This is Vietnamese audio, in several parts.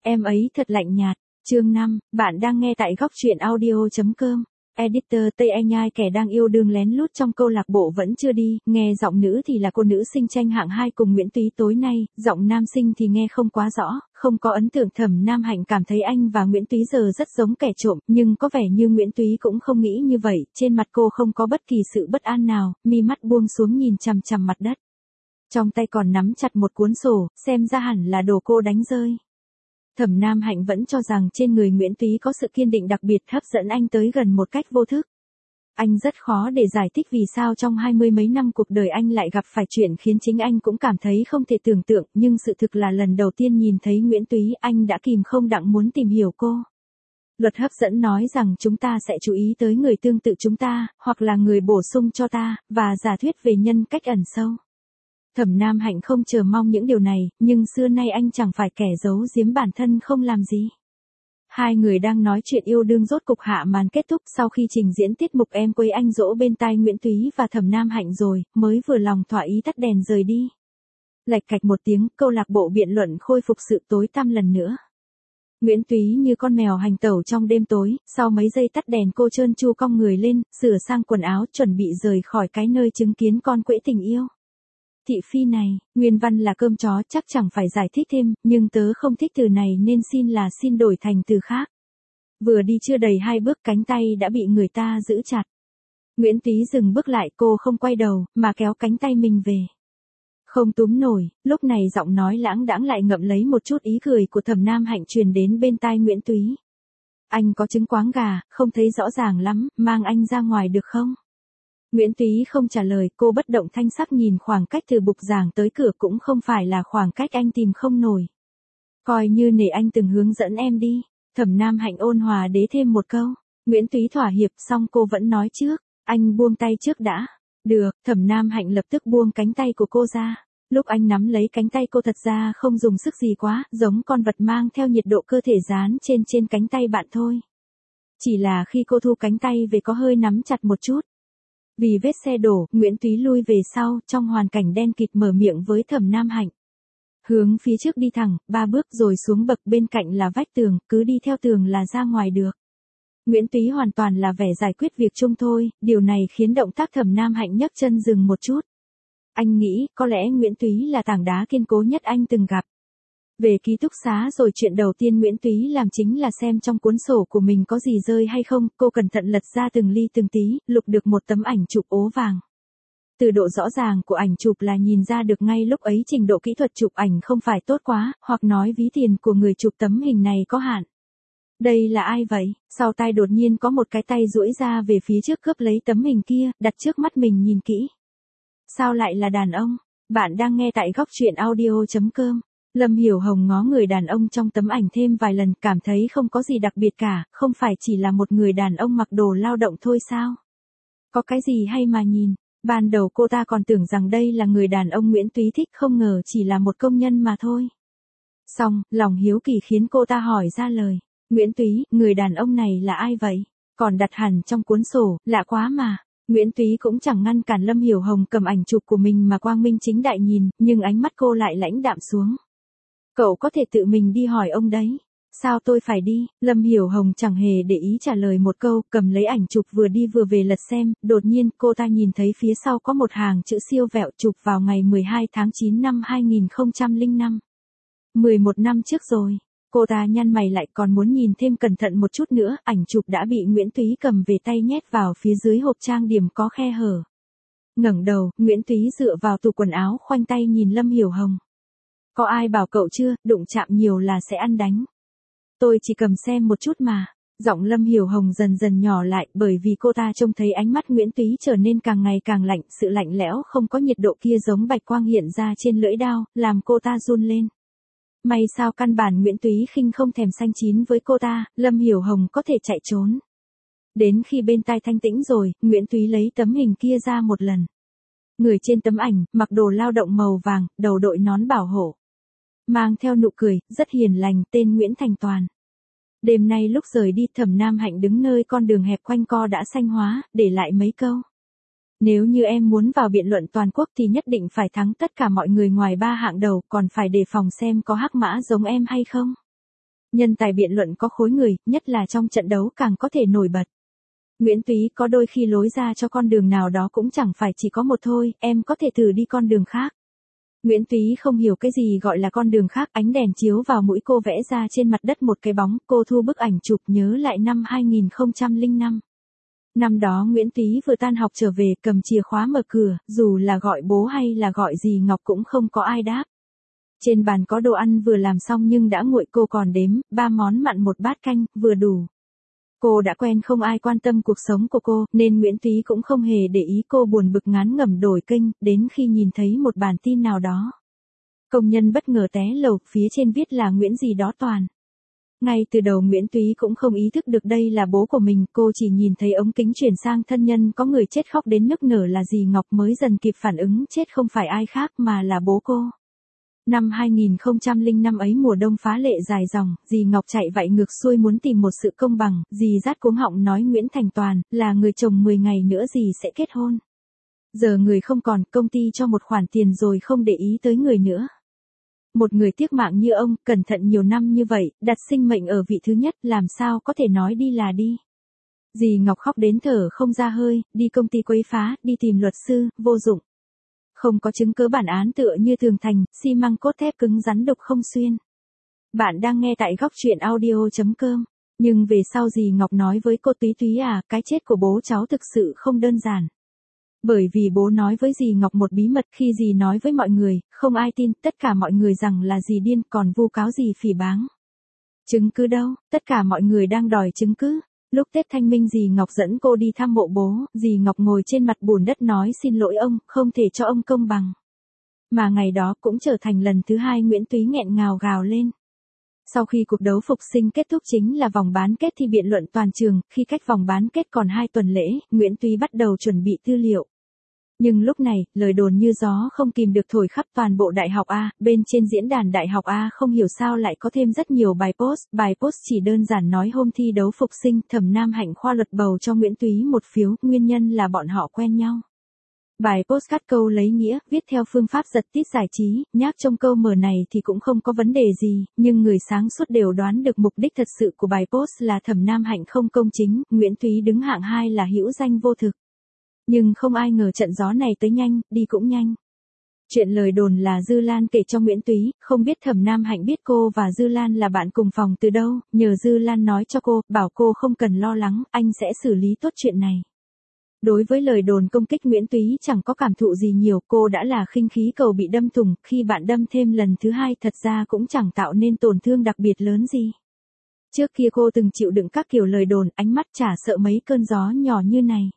Em ấy thật lạnh nhạt. Chương 5, bạn đang nghe tại góc truyện audio.com. Editor Tây Anh Nhai kẻ đang yêu đương lén lút trong câu lạc bộ vẫn chưa đi, nghe giọng nữ thì là cô nữ sinh tranh hạng 2 cùng Nguyễn Túy tối nay, giọng nam sinh thì nghe không quá rõ, không có ấn tượng. Thẩm Nam Hạnh cảm thấy anh và Nguyễn Túy giờ rất giống kẻ trộm, nhưng có vẻ như Nguyễn Túy cũng không nghĩ như vậy, trên mặt cô không có bất kỳ sự bất an nào, mi mắt buông xuống nhìn chằm chằm mặt đất. Trong tay còn nắm chặt một cuốn sổ, xem ra hẳn là đồ cô đánh rơi. Thẩm Nam Hạnh vẫn cho rằng trên người Nguyễn Túy có sự kiên định đặc biệt hấp dẫn anh tới gần một cách vô thức. Anh rất khó để giải thích vì sao trong 20 mấy năm cuộc đời anh lại gặp phải chuyện khiến chính anh cũng cảm thấy không thể tưởng tượng, nhưng sự thực là lần đầu tiên nhìn thấy Nguyễn Túy anh đã kìm không đặng muốn tìm hiểu cô. Luật hấp dẫn nói rằng chúng ta sẽ chú ý tới người tương tự chúng ta, hoặc là người bổ sung cho ta, và giả thuyết về nhân cách ẩn sâu. Thẩm Nam Hạnh không chờ mong những điều này, nhưng xưa nay anh chẳng phải kẻ giấu giếm bản thân không làm gì. Hai người đang nói chuyện yêu đương rốt cục hạ màn kết thúc sau khi trình diễn tiết mục Em Quấy Anh Dỗ bên tai Nguyễn Túy và Thẩm Nam Hạnh rồi, mới vừa lòng thỏa ý tắt đèn rời đi. Lạch cạch một tiếng, câu lạc bộ biện luận khôi phục sự tối tăm lần nữa. Nguyễn Túy như con mèo hành tẩu trong đêm tối, sau mấy giây tắt đèn cô trơn tru cong người lên, sửa sang quần áo chuẩn bị rời khỏi cái nơi chứng kiến con quễ tình yêu. Thị phi này, nguyên văn là cơm chó chắc chẳng phải giải thích thêm, nhưng tớ không thích từ này nên xin đổi thành từ khác. Vừa đi chưa đầy 2 bước cánh tay đã bị người ta giữ chặt. Nguyễn Túy dừng bước lại, cô không quay đầu, mà kéo cánh tay mình về. Không túm nổi, lúc này giọng nói lãng đãng lại ngậm lấy một chút ý cười của Thẩm Nam Hạnh truyền đến bên tai Nguyễn Túy. Anh có trứng cuáng gà, không thấy rõ ràng lắm, mang anh ra ngoài được không? Nguyễn Túy không trả lời, cô bất động thanh sắc nhìn khoảng cách từ bục giảng tới cửa cũng không phải là khoảng cách anh tìm không nổi. Coi như nể anh từng hướng dẫn em đi. Thẩm Nam Hạnh ôn hòa đế thêm một câu. Nguyễn Túy thỏa hiệp xong cô vẫn nói trước, anh buông tay trước đã. Được, Thẩm Nam Hạnh lập tức buông cánh tay của cô ra. Lúc anh nắm lấy cánh tay cô thật ra không dùng sức gì quá, giống con vật mang theo nhiệt độ cơ thể dán trên cánh tay bạn thôi. Chỉ là khi cô thu cánh tay về có hơi nắm chặt một chút. Vì vết xe đổ, Nguyễn Túy lui về sau, trong hoàn cảnh đen kịt mở miệng với Thẩm Nam Hạnh. Hướng phía trước đi thẳng, 3 bước rồi xuống bậc, bên cạnh là vách tường, cứ đi theo tường là ra ngoài được. Nguyễn Túy hoàn toàn là vẻ giải quyết việc chung thôi, điều này khiến động tác Thẩm Nam Hạnh nhấc chân dừng một chút. Anh nghĩ, có lẽ Nguyễn Túy là tảng đá kiên cố nhất anh từng gặp. Về ký túc xá rồi chuyện đầu tiên Nguyễn Túy làm chính là xem trong cuốn sổ của mình có gì rơi hay không, cô cẩn thận lật ra từng ly từng tí, lục được một tấm ảnh chụp ố vàng. Từ độ rõ ràng của ảnh chụp là nhìn ra được ngay lúc ấy trình độ kỹ thuật chụp ảnh không phải tốt quá, hoặc nói ví tiền của người chụp tấm hình này có hạn. Đây là ai vậy? Sau tai đột nhiên có một cái tay duỗi ra về phía trước cướp lấy tấm hình kia, đặt trước mắt mình nhìn kỹ. Sao lại là đàn ông? Bạn đang nghe tại góc truyện audio.com. Lâm Hiểu Hồng ngó người đàn ông trong tấm ảnh thêm vài lần, cảm thấy không có gì đặc biệt cả, không phải chỉ là một người đàn ông mặc đồ lao động thôi sao? Có cái gì hay mà nhìn? Ban đầu cô ta còn tưởng rằng đây là người đàn ông Nguyễn Túy thích, không ngờ chỉ là một công nhân mà thôi. Xong, lòng hiếu kỳ khiến cô ta hỏi ra lời. Nguyễn Túy, người đàn ông này là ai vậy? Còn đặt hẳn trong cuốn sổ, lạ quá mà. Nguyễn Túy cũng chẳng ngăn cản Lâm Hiểu Hồng cầm ảnh chụp của mình mà quang minh chính đại nhìn, nhưng ánh mắt cô lại lãnh đạm xuống. Cậu có thể tự mình đi hỏi ông đấy. Sao tôi phải đi? Lâm Hiểu Hồng chẳng hề để ý trả lời một câu, cầm lấy ảnh chụp vừa đi vừa về lật xem, đột nhiên cô ta nhìn thấy phía sau có một hàng chữ siêu vẹo chụp vào ngày 12 tháng 9 năm 2005. 11 năm trước rồi. Cô ta nhăn mày lại, còn muốn nhìn thêm cẩn thận một chút nữa, ảnh chụp đã bị Nguyễn Túy cầm về tay nhét vào phía dưới hộp trang điểm có khe hở. Ngẩng đầu, Nguyễn Túy dựa vào tủ quần áo khoanh tay nhìn Lâm Hiểu Hồng. Có ai bảo cậu chưa, đụng chạm nhiều là sẽ ăn đánh. Tôi chỉ cầm xem một chút mà. Giọng Lâm Hiểu Hồng dần dần nhỏ lại, bởi vì cô ta trông thấy ánh mắt Nguyễn Túy trở nên càng ngày càng lạnh, sự lạnh lẽo không có nhiệt độ kia giống bạch quang hiện ra trên lưỡi dao, làm cô ta run lên. May sao căn bản Nguyễn Túy khinh không thèm xanh chín với cô ta, Lâm Hiểu Hồng có thể chạy trốn. Đến khi bên tai thanh tĩnh rồi, Nguyễn Túy lấy tấm hình kia ra một lần. Người trên tấm ảnh, mặc đồ lao động màu vàng, đầu đội nón bảo hộ. Mang theo nụ cười, rất hiền lành, tên Nguyễn Thành Toàn. Đêm nay lúc rời đi, Thẩm Nam Hạnh đứng nơi con đường hẹp quanh co đã xanh hóa, để lại mấy câu. Nếu như em muốn vào biện luận toàn quốc thì nhất định phải thắng tất cả mọi người ngoài 3 hạng đầu, còn phải đề phòng xem có hắc mã giống em hay không. Nhân tài biện luận có khối người, nhất là trong trận đấu càng có thể nổi bật. Nguyễn Túy có đôi khi lối ra cho con đường nào đó cũng chẳng phải chỉ có một thôi, em có thể thử đi con đường khác. Nguyễn Túy không hiểu cái gì gọi là con đường khác, ánh đèn chiếu vào mũi cô vẽ ra trên mặt đất một cái bóng, cô thu bức ảnh chụp nhớ lại năm 2005. Năm đó Nguyễn Túy vừa tan học trở về cầm chìa khóa mở cửa, dù là gọi bố hay là gọi dì Ngọc cũng không có ai đáp. Trên bàn có đồ ăn vừa làm xong nhưng đã nguội, cô còn đếm, 3 món mặn 1 bát canh, vừa đủ. Cô đã quen không ai quan tâm cuộc sống của cô, nên Nguyễn Túy cũng không hề để ý cô buồn bực ngán ngẩm đổi kênh, đến khi nhìn thấy một bản tin nào đó. Công nhân bất ngờ té lầu, phía trên viết là Nguyễn gì đó Toàn. Ngay từ đầu Nguyễn Túy cũng không ý thức được đây là bố của mình, cô chỉ nhìn thấy ống kính chuyển sang thân nhân có người chết khóc đến nức nở là dì Ngọc mới dần kịp phản ứng, chết không phải ai khác mà là bố cô. Năm 2005 ấy mùa đông phá lệ dài dòng, dì Ngọc chạy vạy ngược xuôi muốn tìm một sự công bằng, dì rát cuống họng nói Nguyễn Thành Toàn, là người chồng 10 ngày nữa dì sẽ kết hôn. Giờ người không còn, công ty cho một khoản tiền rồi không để ý tới người nữa. Một người tiếc mạng như ông, cẩn thận nhiều năm như vậy, đặt sinh mệnh ở vị thứ nhất, làm sao có thể nói đi là đi. Dì Ngọc khóc đến thở không ra hơi, đi công ty quấy phá, đi tìm luật sư, vô dụng. Không có chứng cứ bản án tựa như tường thành, xi măng cốt thép cứng rắn đục không xuyên. Bạn đang nghe tại góc truyện audio.com. Nhưng về sau dì Ngọc nói với cô Túy Túy à, cái chết của bố cháu thực sự không đơn giản. Bởi vì bố nói với dì Ngọc một bí mật, khi dì nói với mọi người, không ai tin, tất cả mọi người rằng là dì điên, còn vu cáo dì phỉ báng. Chứng cứ đâu, tất cả mọi người đang đòi chứng cứ. Lúc Tết Thanh Minh dì Ngọc dẫn cô đi thăm mộ bố, dì Ngọc ngồi trên mặt bùn đất nói xin lỗi ông, không thể cho ông công bằng. Mà ngày đó cũng trở thành lần thứ 2 Nguyễn Túy nghẹn ngào gào lên. Sau khi cuộc đấu phục sinh kết thúc chính là vòng bán kết thi biện luận toàn trường, khi cách vòng bán kết còn 2 tuần lễ, Nguyễn Túy bắt đầu chuẩn bị tư liệu. Nhưng lúc này, lời đồn như gió không kìm được thổi khắp toàn bộ Đại học A, bên trên diễn đàn Đại học A không hiểu sao lại có thêm rất nhiều bài post chỉ đơn giản nói hôm thi đấu phục sinh, Thẩm Nam Hạnh khoa luật bầu cho Nguyễn Túy một phiếu, nguyên nhân là bọn họ quen nhau. Bài post cắt câu lấy nghĩa, viết theo phương pháp giật tít giải trí, nhác trong câu mở này thì cũng không có vấn đề gì, nhưng người sáng suốt đều đoán được mục đích thật sự của bài post là Thẩm Nam Hạnh không công chính, Nguyễn Túy đứng hạng 2 là hữu danh vô thực. Nhưng không ai ngờ trận gió này tới nhanh, đi cũng nhanh. Chuyện lời đồn là Dư Lan kể cho Nguyễn Túy, không biết Thẩm Nam Hạnh biết cô và Dư Lan là bạn cùng phòng từ đâu, nhờ Dư Lan nói cho cô, bảo cô không cần lo lắng, anh sẽ xử lý tốt chuyện này. Đối với lời đồn công kích Nguyễn Túy chẳng có cảm thụ gì nhiều, cô đã là khinh khí cầu bị đâm thủng, khi bạn đâm thêm lần thứ 2 thật ra cũng chẳng tạo nên tổn thương đặc biệt lớn gì. Trước kia cô từng chịu đựng các kiểu lời đồn, ánh mắt chả sợ mấy cơn gió nhỏ như này.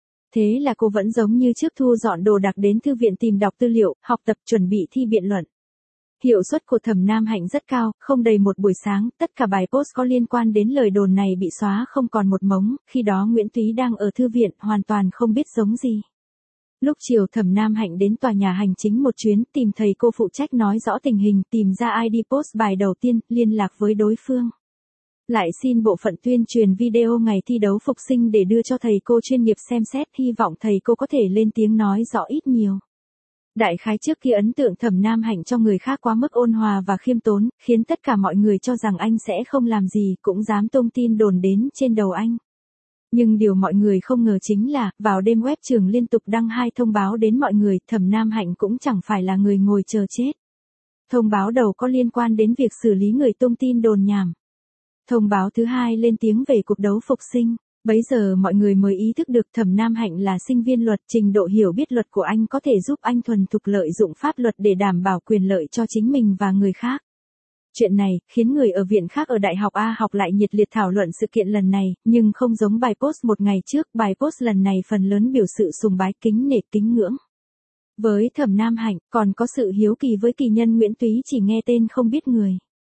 Thế là cô vẫn giống như trước thu dọn đồ đạc đến thư viện tìm đọc tư liệu, học tập chuẩn bị thi biện luận. Hiệu suất của Thẩm Nam Hạnh rất cao, không đầy một buổi sáng, tất cả bài post có liên quan đến lời đồn này bị xóa không còn một mống, khi đó Nguyễn Túy đang ở thư viện, hoàn toàn không biết giống gì. Lúc chiều Thẩm Nam Hạnh đến tòa nhà hành chính một chuyến, tìm thầy cô phụ trách nói rõ tình hình, tìm ra ID post bài đầu tiên, liên lạc với đối phương. Lại xin bộ phận tuyên truyền video ngày thi đấu phục sinh để đưa cho thầy cô chuyên nghiệp xem xét, hy vọng thầy cô có thể lên tiếng nói rõ ít nhiều. Đại khái trước khi ấn tượng Thẩm Nam Hạnh cho người khác quá mức ôn hòa và khiêm tốn, khiến tất cả mọi người cho rằng anh sẽ không làm gì, cũng dám tung tin đồn đến trên đầu anh. Nhưng điều mọi người không ngờ chính là, vào đêm web trường liên tục đăng 2 thông báo đến mọi người, Thẩm Nam Hạnh cũng chẳng phải là người ngồi chờ chết. Thông báo đầu có liên quan đến việc xử lý người tung tin đồn nhảm. Thông báo thứ 2 lên tiếng về cuộc đấu phục sinh. Bấy giờ mọi người mới ý thức được Thẩm Nam Hạnh là sinh viên luật, trình độ hiểu biết luật của anh có thể giúp anh thuần thục lợi dụng pháp luật để đảm bảo quyền lợi cho chính mình và người khác. Chuyện này khiến người ở viện khác ở Đại học A học lại nhiệt liệt thảo luận sự kiện lần này, nhưng không giống bài post một ngày trước, bài post lần này phần lớn biểu sự sùng bái kính nể kính ngưỡng. Với Thẩm Nam Hạnh, còn có sự hiếu kỳ với kỳ nhân Nguyễn Túy chỉ nghe tên không biết người.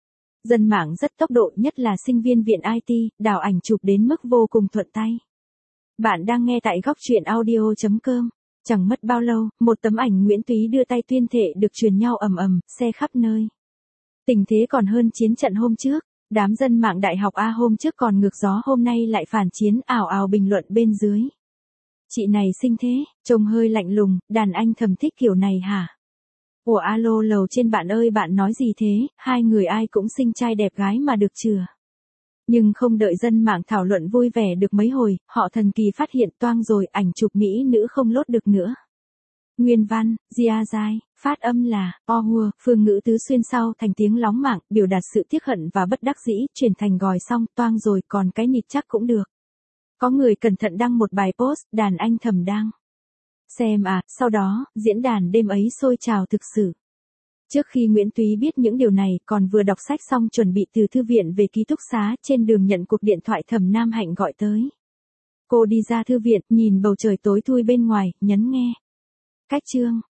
Dân mạng rất tốc độ, nhất là sinh viên viện IT, đào ảnh chụp đến mức vô cùng thuận tay. Bạn đang nghe tại góc truyện audio.com. Chẳng mất bao lâu, một tấm ảnh Nguyễn Túy đưa tay tuyên thệ được truyền nhau ầm ầm, xe khắp nơi. Tình thế còn hơn chiến trận hôm trước, đám dân mạng Đại học A hôm trước còn ngược gió hôm nay lại phản chiến, ào ào bình luận bên dưới. Chị này xinh thế, trông hơi lạnh lùng, đàn anh thầm thích kiểu này hả? Ủa alo lầu trên bạn ơi bạn nói gì thế, hai người ai cũng xinh trai đẹp gái mà được chừa. Nhưng không đợi dân mạng thảo luận vui vẻ được mấy hồi, họ thần kỳ phát hiện toang rồi ảnh chụp mỹ nữ không lốt được nữa. Nguyên văn, Gia Giai, phát âm là, Ohua, phương ngữ tứ xuyên sau thành tiếng lóng mạng, biểu đạt sự tiếc hận và bất đắc dĩ, chuyển thành gòi xong, toang rồi còn cái nịt chắc cũng được. Có người cẩn thận đăng một bài post, đàn anh thầm đang xem à, sau đó, diễn đàn đêm ấy sôi trào thực sự. Trước khi Nguyễn Túy biết những điều này, còn vừa đọc sách xong chuẩn bị từ thư viện về ký túc xá, trên đường nhận cuộc điện thoại Thẩm Nam Hạnh gọi tới. Cô đi ra thư viện, nhìn bầu trời tối thui bên ngoài, nhấn nghe. Cách chương